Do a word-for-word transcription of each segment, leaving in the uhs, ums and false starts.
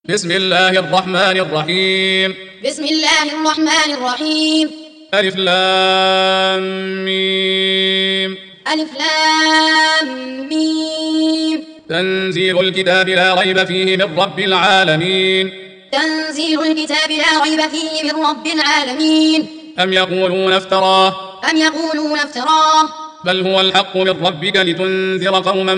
بسم الله الرحمن الرحيم بسم الله الرحمن الرحيم ألف لام ميم ألف لام ميم تنزيل الكتاب لا ريب فيه من رب العالمين تنزيل الكتاب لا ريب فيه من رب العالمين أم يقولون افتراه أم يقولون افتراه بل هو الحق من ربك لتنذر قوما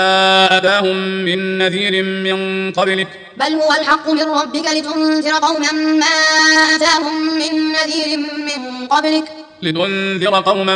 ما أتاهم من نذير من قبلك بل هو الحق من ربك لتنذر قوما ما أتاهم من نذير من قبلك لتنذر قوما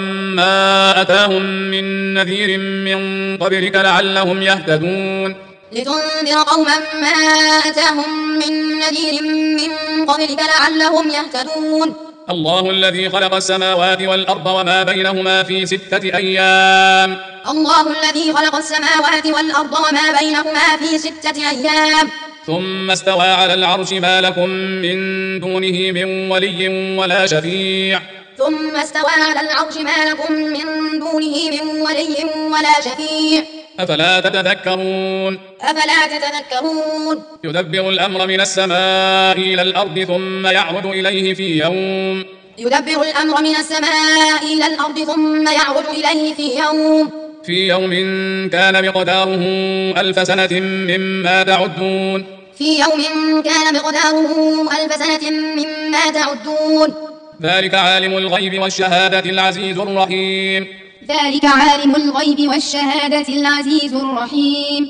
ما أتاهم من نذير من قبلك لعلهم يهتدون لتنذر قوما ما أتاهم من نذير من قبلك لعلهم يهتدون الله الذي خلق السماوات والأرض وما بينهما في ستة أيام الله الذي خلق السماوات والأرض وما بينهما في ستة أيام ثم استوى على العرش ما لكم من دونه من ولي ولا شفيع ثم استوى على العرش ما لكم من دونه من ولي ولا شفيع أفلا تتذكرون أفلا تتذكرون يدبر الأمر من السماء إلى الأرض ثم يعرج إليه في يوم يدبر الأمر من السماء إلى الأرض ثم يعرج إليه في يوم في يوم كان مقداره ألف سنة مما تعدون في يوم كان مقداره ألف سنة مما تعدون ذلك عالم الغيب والشهادة العزيز الرحيم ذلك عالم الغيب والشهادة العزيز الرحيم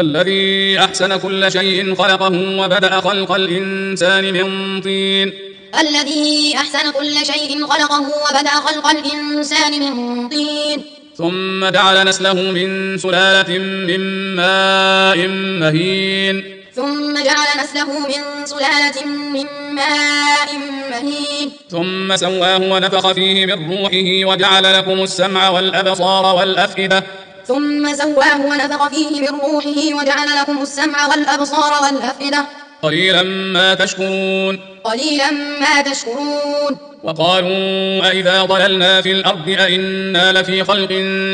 الذي أحسن كل شيء خلقه وبدأ خلق الإنسان من طين الذي أحسن كل شيء خلقه وبدأ خلق الإنسان من طين ثم جعل نسله من سلالة من ماء مهين ثم جعل نسله من سلالة من ماء مهين ثم سواه ونفخ فيه من روحه وجعل لكم السمع والأبصار والأفئدة ثم سواه ونفخ فيه من روحه وجعل لكم السمع والأبصار والأفئدة قليلا ما تشكرون قليلا ما تشكرون وقالوا أئذا ضللنا في الأرض أئنا لفي خلق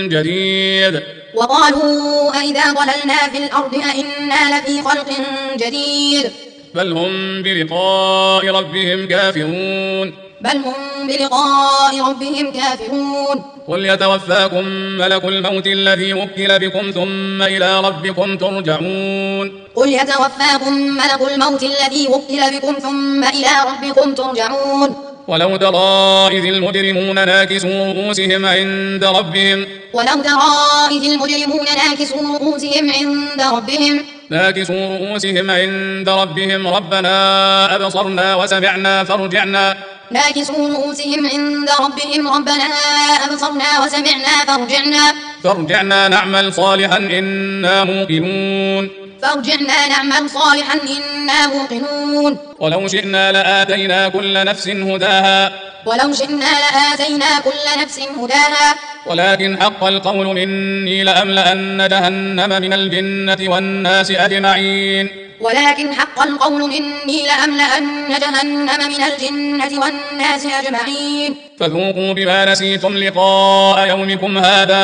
جديد وقالوا أئذا ضللنا في الأرض أئنا لفي خلق جديد بل هم بلقاء ربهم كافرون بل هم بلقاء ربهم كافرون قل يتوفاكم ملك الموت الذي وكل بكم ثم إلى ربكم ترجعون قل يتوفاكم ملك الموت الذي وكل بكم ثم إلى ربكم ترجعون ولو ترى إذ المجرمون ناكسوا رؤوسهم عند ربهم ولو ترى إذ المجرمون ناكسوا رؤوسهم عند ربهم ناكسوا رؤوسهم عند ربهم ربنا أبصرنا وسمعنا فارجعنا ناكسوا رؤوسهم عند ربهم ربنا أبصرنا وسمعنا فارجعنا فارجعنا نعمل صالحا إنا موقنون فارجعنا نعمل صالحا إنا موقنون ولو شئنا لآتينا كل نفس هداها ولو شئنا لآتينا كل نفس هداها ولكن حق القول مني لأملأن جهنم من الجنة والناس أجمعين ولكن حق القول مني لأملأن جهنم من الجنة والناس أجمعين فذوقوا بما نسيتم لقاء يومكم هذا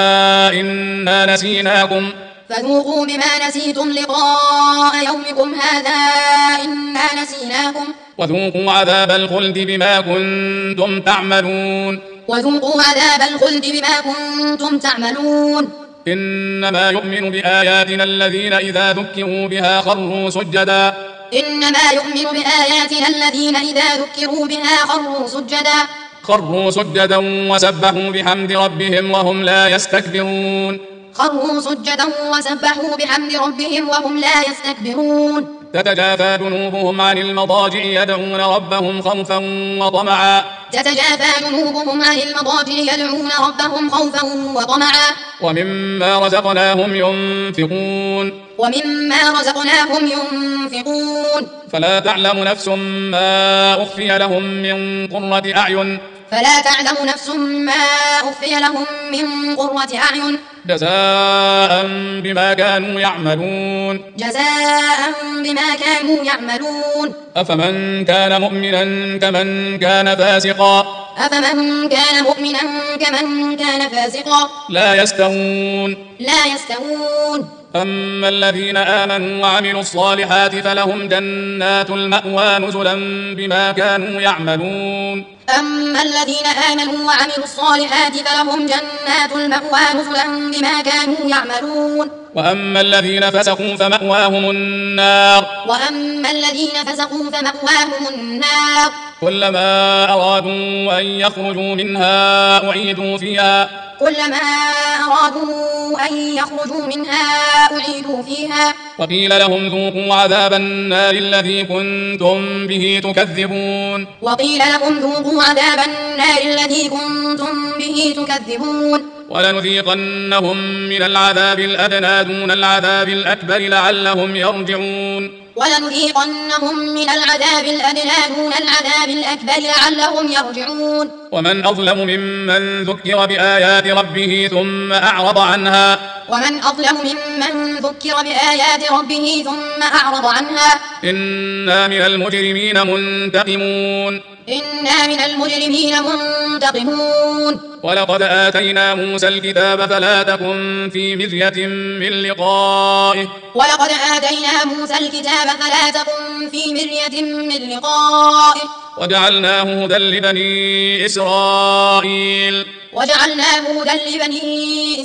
إنا نسيناكم فذوقوا بما نسيتم لقاء يومكم هذا إنا نسيناكم وذوقوا عذاب الخلد بما كنتم تعملون وذوقوا عذاب الخلد بما كنتم تعملون إنما يؤمن بآياتنا الذين إذا ذكروا بها خروا سجدا إنما يؤمن بآياتنا الذين إذا ذكروا بها خروا سجدا خروا سجدا وسبحوا بحمد ربهم وهم لا يستكبرون خروا سجدا وسبحوا بحمد ربهم وهم لا يستكبرون تتجافى جنوبهم عن المضاجع يدعون ربهم خوفا وطمعا تتجافى جنوبهم عن المضاجع يدعون ربهم خوفا وطمعا ومما رزقناهم ينفقون ومما رزقناهم ينفقون فلا تعلم نفس ما أخفي لهم من قرة أعين فلا تعلم نفس ما أخفي لهم من قرة أعين جزاء بما كانوا يعملون جزاء بما كانوا يعملون أفمن كان مؤمنا كمن كان فاسقا أفمن كان مؤمنا كمن كان فاسقا لا يستوون لا يستوون أما الذين آمنوا وعملوا الصالحات فلهم جنات المأوى نزلا بما كانوا يعملون أما الذين آمنوا وعملوا الصالحات فلهم جنات المأوى نزلا بما كانوا يعملون وأما الذين فسقوا فمأواهم النار وأما الذين فسقوا فمأواهم النار كلما أرادوا أن يخرجوا منها أعيدوا فيها كلما أرادوا أن يخرجوا منها أعيدوا فيها وقيل لهم ذوقوا عذاب النار الذي كنتم به تكذبون وقيل لهم ذوقوا عذاب النار الذي كنتم به تكذبون ولنذيقنهم من العذاب الأدنى دون العذاب الأكبر لعلهم يرجعون ولنذيقنهم من العذاب الأدنى دون العذاب الأكبر لعلهم يرجعون ومن أظلم ممن ذكر بآيات ربه ثم أعرض عنها ومن أظلم ممن ذكر بآيات ربه ثم أعرض عنها إنا من المجرمين منتقمون إنا من المجرمين منتقمون ولقد آتينا موسى الكتاب فلا تكن في مرية من لقائه ولقد آتينا موسى الكتاب فلا تكن في مرية من لقائه وجعلناه هدى لبني إسرائيل وجعلناه هدى لبني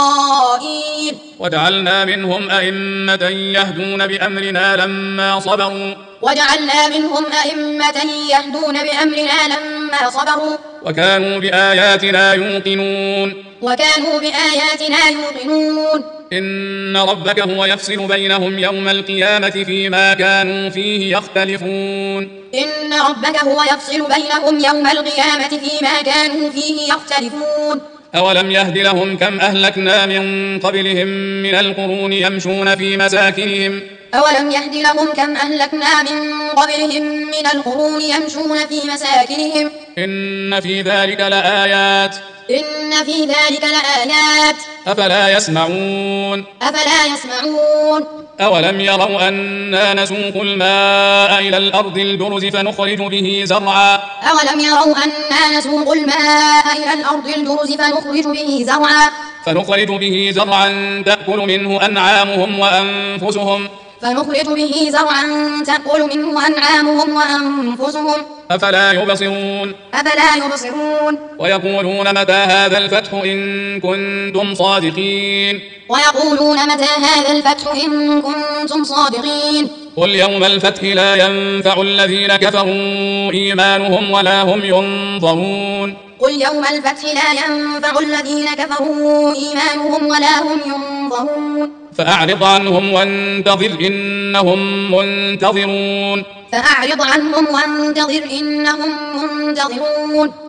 إسرائيل وجعلنا منهم أئمة يهدون بأمرنا لما صبروا وجعلنا منهم أئمة يهدون بأمرنا لما صبروا وكانوا بآياتنا يوقنون وكانوا بآياتنا يوقنون إن ربك هو يفصل بينهم يوم القيامة فيما كانوا فيه يختلفون إن ربك هو يفصل بينهم يوم القيامة فيما كانوا فيه يختلفون أولم يهد لهم كم أهلكنا من قبلهم من القرون يمشون في مساكنهم أولم يهد لهم كم أهلكنا من قبلهم من القرون يمشون في مساكنهم إن في ذلك لآيات إن في ذلك لآيات أفلا يسمعون أفلا يسمعون أولم يروا أنا نسوق الماء إلى الأرض الجرز فنخرج به زرعا أولم يروا أنا نسوق الماء إلى الأرض الجرز فنخرج به زرعا فنخرج به زرعا تأكل منه أنعامهم وأنفسهم فنخرج به زرعا تأكل منه أنعامهم وأنفسهم أفلا يبصرون أفلا يبصرون ويقولون متى هذا الفتح إن كنتم صادقين ويقولون متى هذا الفتح إن كنتم صادقين قل يوم الفتح لا ينفع الذين كفروا إيمانهم ولا هم ينظرون قل يوم الفتح لا ينفع الذين كفروا إيمانهم ولا هم ينظرون فأعرض عنهم وانتظر إنهم منتظرون فأعرض عنهم وانتظر إنهم منتظرون